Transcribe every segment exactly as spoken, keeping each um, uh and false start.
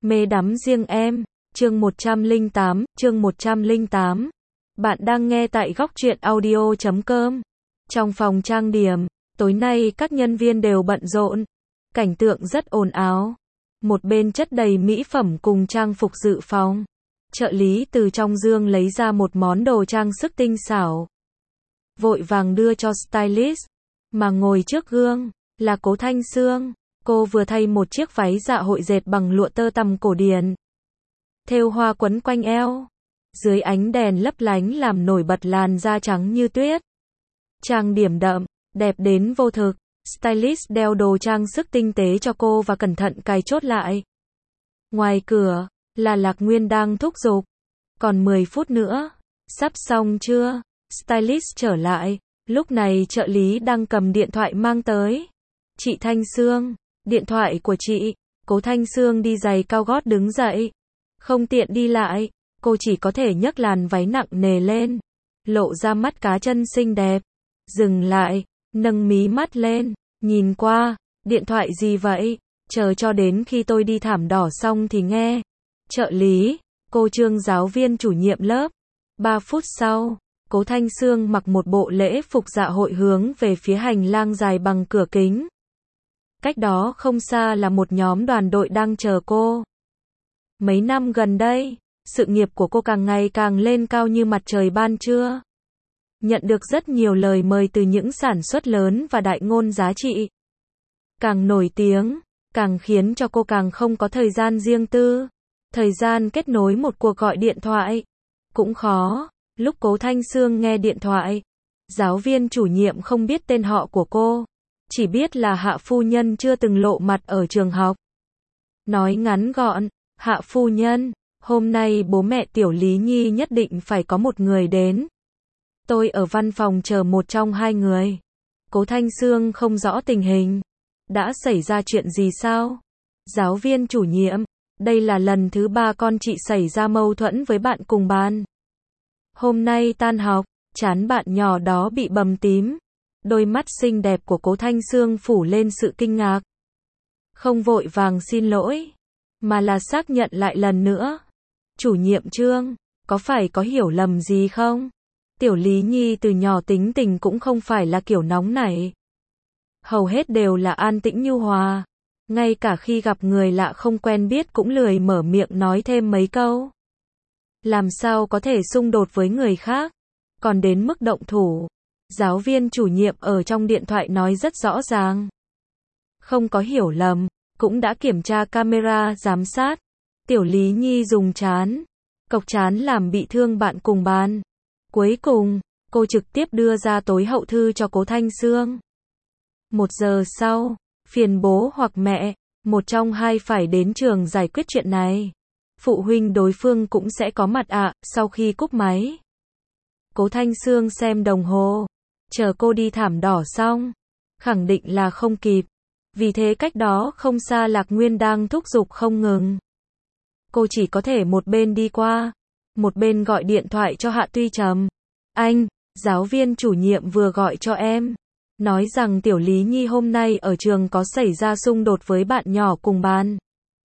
Mê đắm riêng em, chương một trăm lẻ tám, chương một trăm lẻ tám. Bạn đang nghe tại góc truyện audio chấm com. Trong phòng trang điểm, tối nay các nhân viên đều bận rộn. Cảnh tượng rất ồn ào. Một bên chất đầy mỹ phẩm cùng trang phục dự phòng. Trợ lý từ trong dương lấy ra một món đồ trang sức tinh xảo. Vội vàng đưa cho stylist. Mà ngồi trước gương, là Cố Thanh Sương. Cô vừa thay một chiếc váy dạ hội dệt bằng lụa tơ tằm cổ điển. Thêu hoa quấn quanh eo. Dưới ánh đèn lấp lánh làm nổi bật làn da trắng như tuyết. Trang điểm đậm, đẹp đến vô thực. Stylist đeo đồ trang sức tinh tế cho cô và cẩn thận cài chốt lại. Ngoài cửa, là Lạc Nguyên đang thúc giục. Còn mười phút nữa. Sắp xong chưa? Stylist trở lại. Lúc này trợ lý đang cầm điện thoại mang tới. Chị Thanh Sương. Điện thoại của chị. Cố Thanh Sương đi giày cao gót đứng dậy. Không tiện đi lại. Cô chỉ có thể nhấc làn váy nặng nề lên. Lộ ra mắt cá chân xinh đẹp. Dừng lại. Nâng mí mắt lên. Nhìn qua. Điện thoại gì vậy? Chờ cho đến khi tôi đi thảm đỏ xong thì nghe. Trợ lý. Cô Trương giáo viên chủ nhiệm lớp. Ba phút sau. Cố Thanh Sương mặc một bộ lễ phục dạ hội hướng về phía hành lang dài bằng cửa kính. Cách đó không xa là một nhóm đoàn đội đang chờ cô. Mấy năm gần đây, sự nghiệp của cô càng ngày càng lên cao như mặt trời ban trưa. Nhận được rất nhiều lời mời từ những sản xuất lớn và đại ngôn giá trị. Càng nổi tiếng, càng khiến cho cô càng không có thời gian riêng tư. Thời gian kết nối một cuộc gọi điện thoại cũng khó. Lúc Cố Thanh Sương nghe điện thoại, giáo viên chủ nhiệm không biết tên họ của cô. Chỉ biết là Hạ phu nhân chưa từng lộ mặt ở trường học. Nói ngắn gọn, Hạ phu nhân, hôm nay bố mẹ Tiểu Lý Nhi nhất định phải có một người đến. Tôi ở văn phòng chờ một trong hai người. Cố Thanh Sương không rõ tình hình. Đã xảy ra chuyện gì sao? Giáo viên chủ nhiệm, đây là lần thứ ba con chị xảy ra mâu thuẫn với bạn cùng ban. Hôm nay tan học, trán bạn nhỏ đó bị bầm tím. Đôi mắt xinh đẹp của Cố Thanh Sương phủ lên sự kinh ngạc. Không vội vàng xin lỗi, mà là xác nhận lại lần nữa. Chủ nhiệm Trương, có phải có hiểu lầm gì không? Tiểu Lý Nhi từ nhỏ tính tình cũng không phải là kiểu nóng nảy. Hầu hết đều là an tĩnh nhu hòa. Ngay cả khi gặp người lạ không quen biết cũng lười mở miệng nói thêm mấy câu. Làm sao có thể xung đột với người khác, còn đến mức động thủ. Giáo viên chủ nhiệm ở trong điện thoại nói rất rõ ràng. Không có hiểu lầm, cũng đã kiểm tra camera giám sát. Tiểu Lý Nhi dùng trán, cộc trán làm bị thương bạn cùng ban. Cuối cùng, cô trực tiếp đưa ra tối hậu thư cho Cố Thanh Sương. Một giờ sau, phiền bố hoặc mẹ, một trong hai phải đến trường giải quyết chuyện này. Phụ huynh đối phương cũng sẽ có mặt ạ. Sau khi cúp máy, Cố Thanh Sương xem đồng hồ. Chờ cô đi thảm đỏ xong, khẳng định là không kịp. Vì thế cách đó không xa Lạc Nguyên đang thúc giục không ngừng. Cô chỉ có thể một bên đi qua, một bên gọi điện thoại cho Hạ Tuy Trầm. Anh, giáo viên chủ nhiệm vừa gọi cho em. Nói rằng Tiểu Lý Nhi hôm nay ở trường có xảy ra xung đột với bạn nhỏ cùng ban.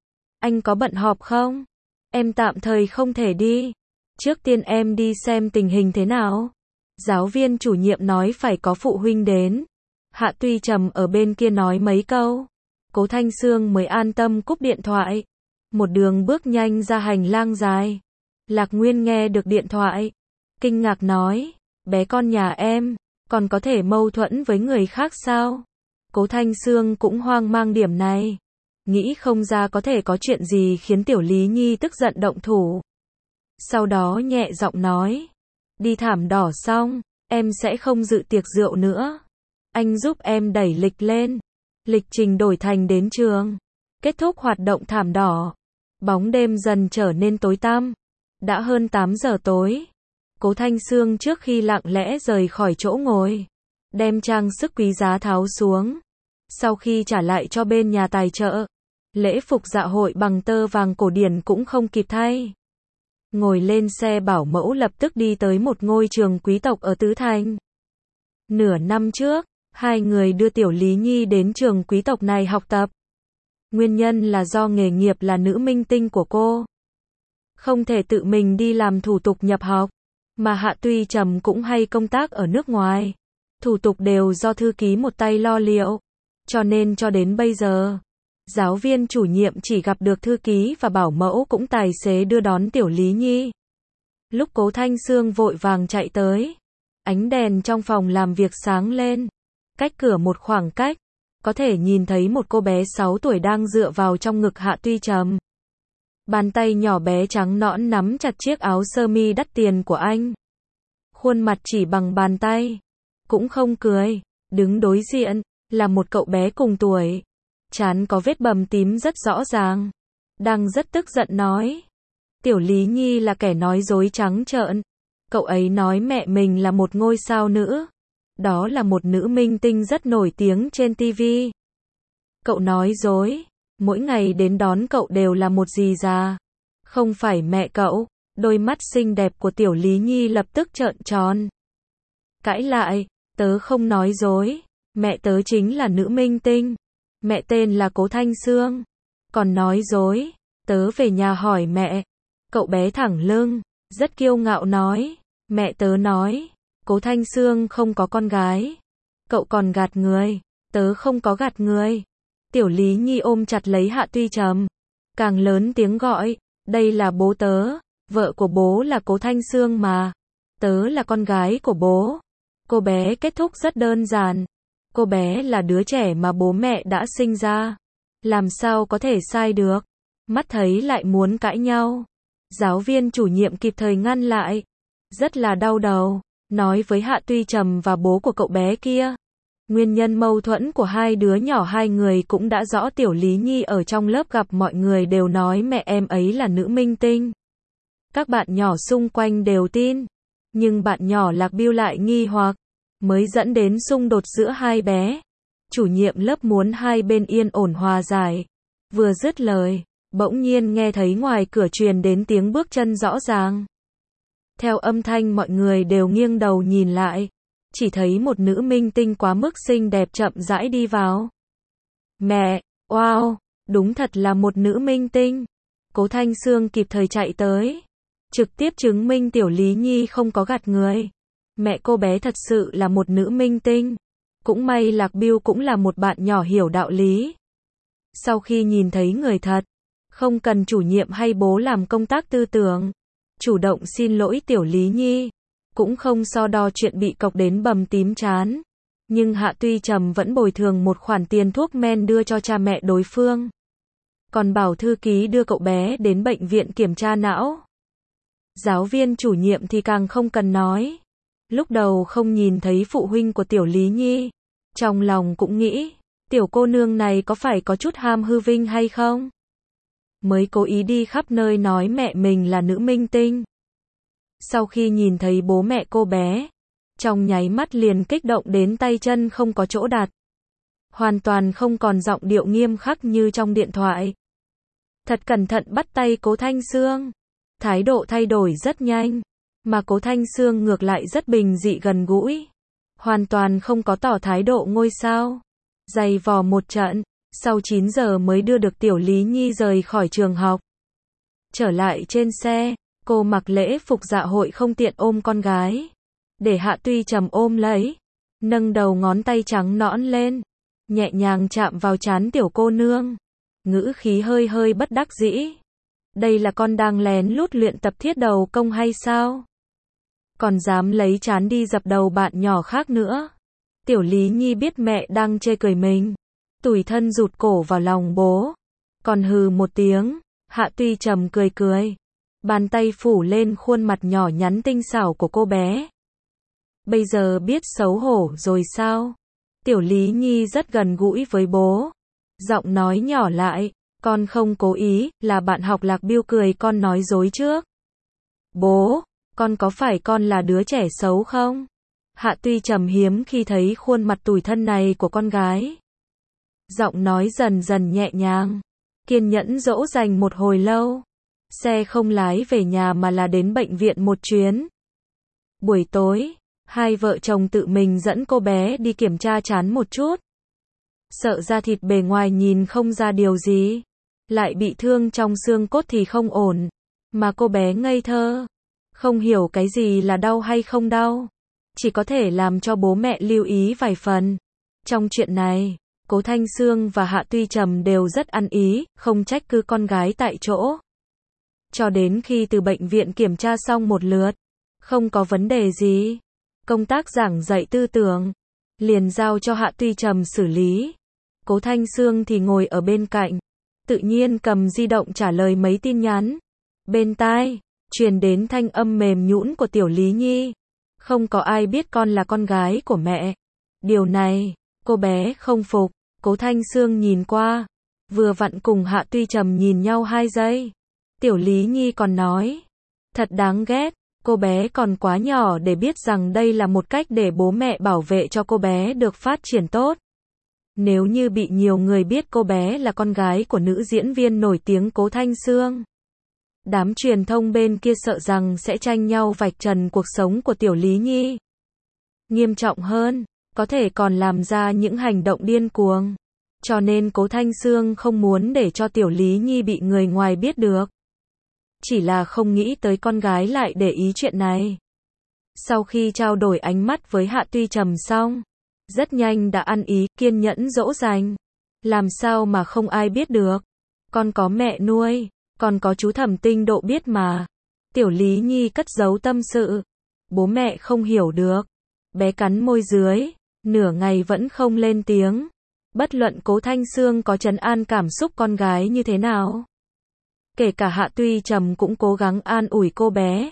Anh có bận họp không? Em tạm thời không thể đi. Trước tiên em đi xem tình hình thế nào. Giáo viên chủ nhiệm nói phải có phụ huynh đến. Hạ Tuy Trầm ở bên kia nói mấy câu. Cố Thanh Sương mới an tâm cúp điện thoại. Một đường bước nhanh ra hành lang dài. Lạc Nguyên nghe được điện thoại. Kinh ngạc nói, bé con nhà em, còn có thể mâu thuẫn với người khác sao? Cố Thanh Sương cũng hoang mang điểm này. Nghĩ không ra có thể có chuyện gì khiến Tiểu Lý Nhi tức giận động thủ. Sau đó nhẹ giọng nói. Đi thảm đỏ xong, em sẽ không dự tiệc rượu nữa. Anh giúp em đẩy lịch lên. Lịch trình đổi thành đến trường. Kết thúc hoạt động thảm đỏ. Bóng đêm dần trở nên tối tăm. Đã hơn tám giờ tối. Cố Thanh Sương trước khi lặng lẽ rời khỏi chỗ ngồi. Đem trang sức quý giá tháo xuống. Sau khi trả lại cho bên nhà tài trợ. Lễ phục dạ hội bằng tơ vàng cổ điển cũng không kịp thay. Ngồi lên xe bảo mẫu lập tức đi tới một ngôi trường quý tộc ở Tứ Thành. Nửa năm trước, hai người đưa Tiểu Lý Nhi đến trường quý tộc này học tập. Nguyên nhân là do nghề nghiệp là nữ minh tinh của cô. Không thể tự mình đi làm thủ tục nhập học. Mà Hạ Tuy Trầm cũng hay công tác ở nước ngoài. Thủ tục đều do thư ký một tay lo liệu. Cho nên cho đến bây giờ, giáo viên chủ nhiệm chỉ gặp được thư ký và bảo mẫu cũng tài xế đưa đón Tiểu Lý Nhi. Lúc Cố Thanh Sương vội vàng chạy tới, ánh đèn trong phòng làm việc sáng lên. Cách cửa một khoảng cách, có thể nhìn thấy một cô bé sáu tuổi đang dựa vào trong ngực Hạ Tuy Trầm. Bàn tay nhỏ bé trắng nõn nắm chặt chiếc áo sơ mi đắt tiền của anh. Khuôn mặt chỉ bằng bàn tay, cũng không cười. Đứng đối diện là một cậu bé cùng tuổi, trán có vết bầm tím rất rõ ràng, đang rất tức giận nói. Tiểu Lý Nhi là kẻ nói dối trắng trợn. Cậu ấy nói mẹ mình là một ngôi sao nữ. Đó là một nữ minh tinh rất nổi tiếng trên ti vi. Cậu nói dối. Mỗi ngày đến đón cậu đều là một dì già. Không phải mẹ cậu. Đôi mắt xinh đẹp của Tiểu Lý Nhi lập tức trợn tròn. Cãi lại, tớ không nói dối. Mẹ tớ chính là nữ minh tinh. Mẹ tên là Cố Thanh Sương. Còn nói dối, tớ về nhà hỏi mẹ. Cậu bé thẳng lưng, rất kiêu ngạo nói. Mẹ tớ nói, Cố Thanh Sương không có con gái. Cậu còn gạt người. Tớ không có gạt người. Tiểu Lý Nhi ôm chặt lấy Hạ Tuy Trầm, càng lớn tiếng gọi. Đây là bố tớ. Vợ của bố là Cố Thanh Sương mà. Tớ là con gái của bố. Cô bé kết thúc rất đơn giản. Cô bé là đứa trẻ mà bố mẹ đã sinh ra. Làm sao có thể sai được. Mắt thấy lại muốn cãi nhau. Giáo viên chủ nhiệm kịp thời ngăn lại. Rất là đau đầu. Nói với Hạ Tuy Trầm và bố của cậu bé kia. Nguyên nhân mâu thuẫn của hai đứa nhỏ hai người cũng đã rõ. Tiểu Lý Nhi ở trong lớp gặp mọi người đều nói mẹ em ấy là nữ minh tinh. Các bạn nhỏ xung quanh đều tin. Nhưng bạn nhỏ Lạc Biêu lại nghi hoặc. Mới dẫn đến xung đột giữa hai bé. Chủ nhiệm lớp muốn hai bên yên ổn hòa giải. Vừa dứt lời, bỗng nhiên nghe thấy ngoài cửa truyền đến tiếng bước chân rõ ràng. Theo âm thanh mọi người đều nghiêng đầu nhìn lại. Chỉ thấy một nữ minh tinh quá mức xinh đẹp chậm rãi đi vào. Mẹ, wow, đúng thật là một nữ minh tinh. Cố Thanh Sương kịp thời chạy tới. Trực tiếp chứng minh Tiểu Lý Nhi không có gạt người. Mẹ cô bé thật sự là một nữ minh tinh. Cũng may Lạc Biêu cũng là một bạn nhỏ hiểu đạo lý. Sau khi nhìn thấy người thật, không cần chủ nhiệm hay bố làm công tác tư tưởng. Chủ động xin lỗi Tiểu Lý Nhi. Cũng không so đo chuyện bị cọc đến bầm tím trán. Nhưng Hạ Tuy Trầm vẫn bồi thường một khoản tiền thuốc men đưa cho cha mẹ đối phương. Còn bảo thư ký đưa cậu bé đến bệnh viện kiểm tra não. Giáo viên chủ nhiệm thì càng không cần nói. Lúc đầu không nhìn thấy phụ huynh của Tiểu Lý Nhi. Trong lòng cũng nghĩ, tiểu cô nương này có phải có chút ham hư vinh hay không? Mới cố ý đi khắp nơi nói mẹ mình là nữ minh tinh. Sau khi nhìn thấy bố mẹ cô bé, trong nháy mắt liền kích động đến tay chân không có chỗ đặt. Hoàn toàn không còn giọng điệu nghiêm khắc như trong điện thoại. Thật cẩn thận bắt tay Cố Thanh Sương. Thái độ thay đổi rất nhanh. Mà Cố Thanh Sương ngược lại rất bình dị gần gũi. Hoàn toàn không có tỏ thái độ ngôi sao. Giày vò một trận, sau chín giờ mới đưa được Tiểu Lý Nhi rời khỏi trường học. Trở lại trên xe, cô mặc lễ phục dạ hội không tiện ôm con gái. Để Hạ Tuy Trầm ôm lấy. Nâng đầu ngón tay trắng nõn lên. Nhẹ nhàng chạm vào trán tiểu cô nương. Ngữ khí hơi hơi bất đắc dĩ. Đây là con đang lén lút luyện tập thiết đầu công hay sao? Còn dám lấy trán đi dập đầu bạn nhỏ khác nữa. Tiểu Lý Nhi biết mẹ đang chê cười mình. Tủi thân rụt cổ vào lòng bố. Còn hừ một tiếng. Hạ Tuy Trầm cười cười. Bàn tay phủ lên khuôn mặt nhỏ nhắn tinh xảo của cô bé. Bây giờ biết xấu hổ rồi sao? Tiểu Lý Nhi rất gần gũi với bố. Giọng nói nhỏ lại. Con không cố ý, là bạn học Lạc Biêu cười con nói dối trước. Bố, con có phải con là đứa trẻ xấu không? Hạ Tuy Trầm hiếm khi thấy khuôn mặt tủi thân này của con gái. Giọng nói dần dần nhẹ nhàng. Kiên nhẫn dỗ dành một hồi lâu. Xe không lái về nhà mà là đến bệnh viện một chuyến. Buổi tối, hai vợ chồng tự mình dẫn cô bé đi kiểm tra trán một chút. sợ da thịt bề ngoài nhìn không ra điều gì, lại bị thương trong xương cốt thì không ổn. Mà cô bé ngây thơ, không hiểu cái gì là đau hay không đau, chỉ có thể làm cho bố mẹ lưu ý vài phần. Trong chuyện này, Cố Thanh Sương và Hạ Tuy Trầm đều rất ăn ý, không trách cứ con gái tại chỗ. Cho đến khi từ bệnh viện kiểm tra xong một lượt, không có vấn đề gì, công tác giảng dạy tư tưởng liền giao cho Hạ Tuy Trầm xử lý. Cố Thanh Sương thì ngồi ở bên cạnh, tự nhiên cầm di động trả lời mấy tin nhắn. Bên tai truyền đến thanh âm mềm nhũn của Tiểu Lý Nhi. Không có ai biết con là con gái của mẹ. Điều này, cô bé không phục. Cố Thanh Sương nhìn qua, vừa vặn cùng Hạ Tuy Trầm nhìn nhau hai giây. Tiểu Lý Nhi còn nói, thật đáng ghét, cô bé còn quá nhỏ để biết rằng đây là một cách để bố mẹ bảo vệ cho cô bé được phát triển tốt. Nếu như bị nhiều người biết cô bé là con gái của nữ diễn viên nổi tiếng Cố Thanh Sương, đám truyền thông bên kia sợ rằng sẽ tranh nhau vạch trần cuộc sống của Tiểu Lý Nhi. Nghiêm trọng hơn, có thể còn làm ra những hành động điên cuồng. Cho nên Cố Thanh Sương không muốn để cho Tiểu Lý Nhi bị người ngoài biết được. Chỉ là không nghĩ tới con gái lại để ý chuyện này. Sau khi trao đổi ánh mắt với Hạ Tuy Trầm xong, rất nhanh đã ăn ý, kiên nhẫn dỗ dành. Làm sao mà không ai biết được. Con có mẹ nuôi, còn có chú Thẩm Tinh Độ biết mà. Tiểu Lý Nhi cất giấu tâm sự. Bố mẹ không hiểu được. Bé cắn môi dưới, nửa ngày vẫn không lên tiếng. Bất luận Cố Thanh Sương có trấn an cảm xúc con gái như thế nào, kể cả Hạ Tuy Trầm cũng cố gắng an ủi cô bé.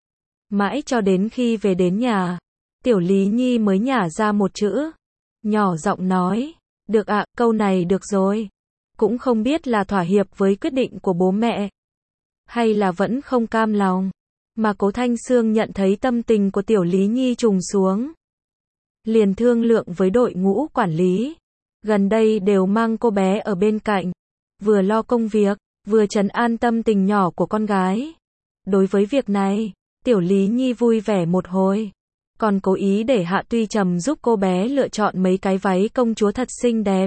Mãi cho đến khi về đến nhà, Tiểu Lý Nhi mới nhả ra một chữ, nhỏ giọng nói, được ạ, câu này được rồi. Cũng không biết là thỏa hiệp với quyết định của bố mẹ, hay là vẫn không cam lòng. Mà Cố Thanh Sương nhận thấy tâm tình của Tiểu Lý Nhi trùng xuống, liền thương lượng với đội ngũ quản lý. Gần đây đều mang cô bé ở bên cạnh, vừa lo công việc, vừa trấn an tâm tình nhỏ của con gái. Đối với việc này, Tiểu Lý Nhi vui vẻ một hồi, còn cố ý để Hạ Tuy Trầm giúp cô bé lựa chọn mấy cái váy công chúa thật xinh đẹp.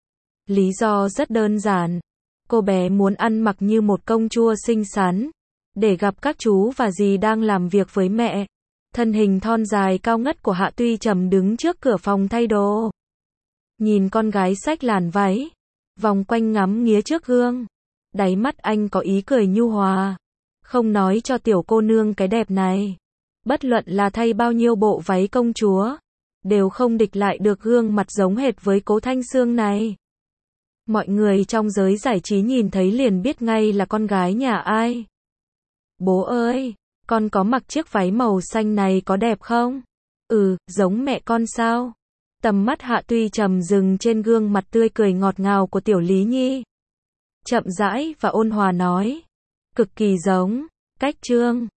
Lý do rất đơn giản, cô bé muốn ăn mặc như một công chúa xinh xắn, để gặp các chú và dì đang làm việc với mẹ. Thân hình thon dài cao ngất của Hạ Tuy Trầm đứng trước cửa phòng thay đồ, nhìn con gái xách làn váy, vòng quanh ngắm nghía trước gương. Đáy mắt anh có ý cười nhu hòa, không nói cho tiểu cô nương cái đẹp này, bất luận là thay bao nhiêu bộ váy công chúa, đều không địch lại được gương mặt giống hệt với Cố Thanh Sương này. Mọi người trong giới giải trí nhìn thấy liền biết ngay là con gái nhà ai. Bố ơi, con có mặc chiếc váy màu xanh này có đẹp không? Ừ, giống mẹ con sao? Tầm mắt Hạ Tuy Trầm dừng trên gương mặt tươi cười ngọt ngào của Tiểu Lý Nhi. Chậm rãi và ôn hòa nói, cực kỳ giống. Cách trương